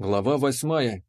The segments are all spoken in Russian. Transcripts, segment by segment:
Глава 8.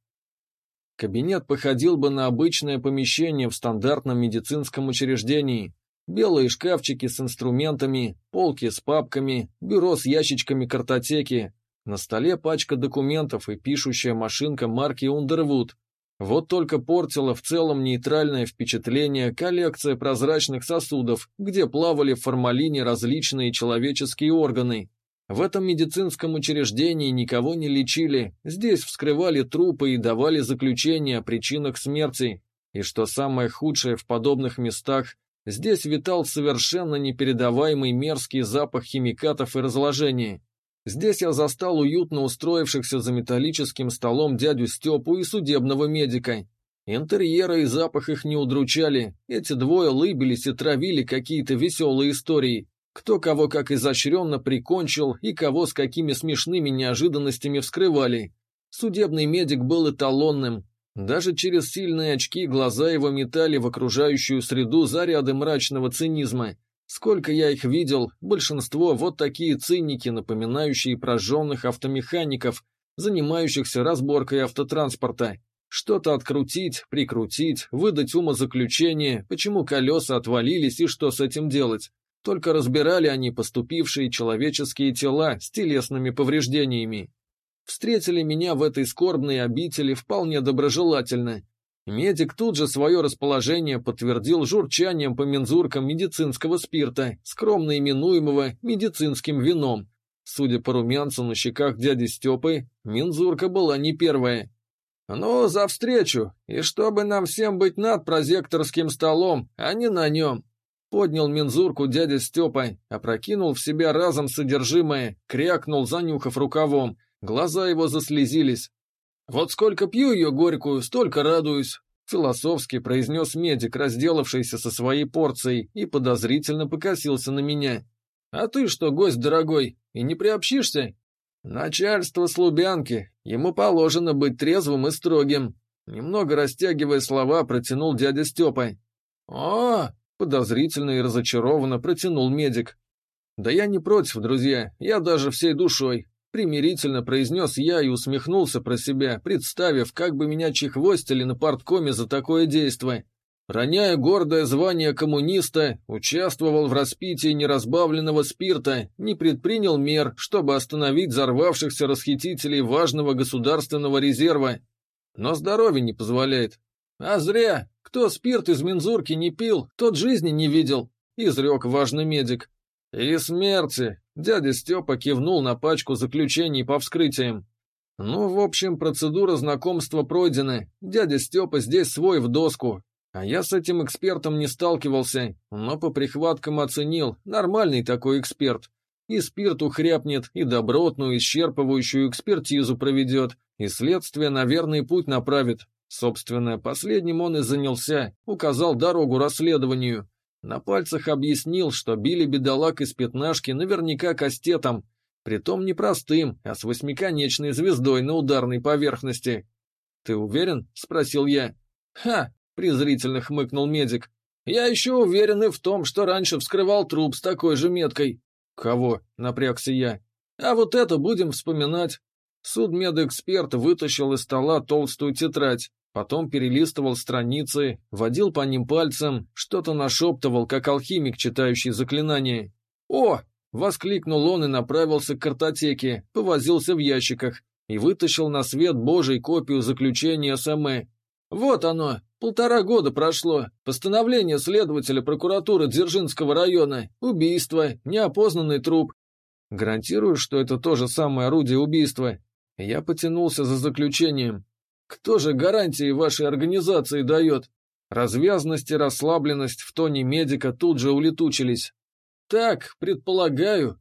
Кабинет походил бы на обычное помещение в стандартном медицинском учреждении. Белые шкафчики с инструментами, полки с папками, бюро с ящичками картотеки. На столе пачка документов и пишущая машинка марки Underwood. Вот только портила в целом нейтральное впечатление коллекция прозрачных сосудов, где плавали в формалине различные человеческие органы. В этом медицинском учреждении никого не лечили, здесь вскрывали трупы и давали заключения о причинах смерти. И что самое худшее в подобных местах, здесь витал совершенно непередаваемый мерзкий запах химикатов и разложения. Здесь я застал уютно устроившихся за металлическим столом дядю Степу и судебного медика. Интерьеры и запах их не удручали, эти двое лыбились и травили какие-то веселые истории. Кто кого как изощренно прикончил и кого с какими смешными неожиданностями вскрывали. Судебный медик был эталонным. Даже через сильные очки глаза его метали в окружающую среду заряды мрачного цинизма. Сколько я их видел, большинство вот такие циники, напоминающие прожженных автомехаников, занимающихся разборкой автотранспорта. Что-то открутить, прикрутить, выдать умозаключение, почему колеса отвалились и что с этим делать. Только разбирали они поступившие человеческие тела с телесными повреждениями. Встретили меня в этой скорбной обители вполне доброжелательно. Медик тут же свое расположение подтвердил журчанием по мензуркам медицинского спирта, скромно именуемого медицинским вином. Судя по румянцу на щеках дяди Степы, мензурка была не первая. «Ну, за встречу, и чтобы нам всем быть над прозекторским столом, а не на нем!» Поднял мензурку дядя Степа, опрокинул в себя разом содержимое, крякнул, занюхав рукавом. Глаза его заслезились. «Вот сколько пью ее горькую, столько радуюсь», — философски произнес медик, разделавшийся со своей порцией, и подозрительно покосился на меня. «А ты что, гость дорогой, и не приобщишься?» «Начальство с Лубянки, ему положено быть трезвым и строгим», — немного растягивая слова, протянул дядя Степа. «О!» — подозрительно и разочарованно протянул медик. «Да я не против, друзья, я даже всей душой», — примирительно произнес я и усмехнулся про себя, представив, как бы меня чехвостили на парткоме за такое действо. Роняя гордое звание коммуниста, участвовал в распитии неразбавленного спирта, не предпринял мер, чтобы остановить взорвавшихся расхитителей важного государственного резерва. Но здоровье не позволяет. А зря! Кто спирт из мензурки не пил, тот жизни не видел, — изрек важный медик. И смерти! Дядя Степа кивнул на пачку заключений по вскрытиям. Ну, в общем, процедура знакомства пройдена. Дядя Степа здесь свой в доску. А я с этим экспертом не сталкивался, но по прихваткам оценил. Нормальный такой эксперт. И спирту хряпнет, и добротную, исчерпывающую экспертизу проведет, и следствие на верный путь направит. Собственно, последним он и занялся, указал дорогу расследованию. На пальцах объяснил, что били бедолаг из пятнашки наверняка кастетом, притом не простым, а с восьмиконечной звездой на ударной поверхности. «Ты уверен?» — спросил я. «Ха!» — презрительно хмыкнул медик. «Я еще уверен и в том, что раньше вскрывал труп с такой же меткой». «Кого?» — напрягся я. «А вот это будем вспоминать». Судмедэксперт вытащил из стола толстую тетрадь. Потом перелистывал страницы, водил по ним пальцем, что-то нашептывал, как алхимик, читающий заклинания. «О!» — воскликнул он и направился к картотеке, повозился в ящиках и вытащил на свет Божий копию заключения СМЭ. «Вот оно! 1,5 года прошло. Постановление следователя прокуратуры Дзержинского района. Убийство, неопознанный труп». «Гарантирую, что это то же самое орудие убийства?» Я потянулся за заключением. «Кто же гарантии вашей организации дает?» Развязность и расслабленность в тоне медика тут же улетучились. «Так, предполагаю»,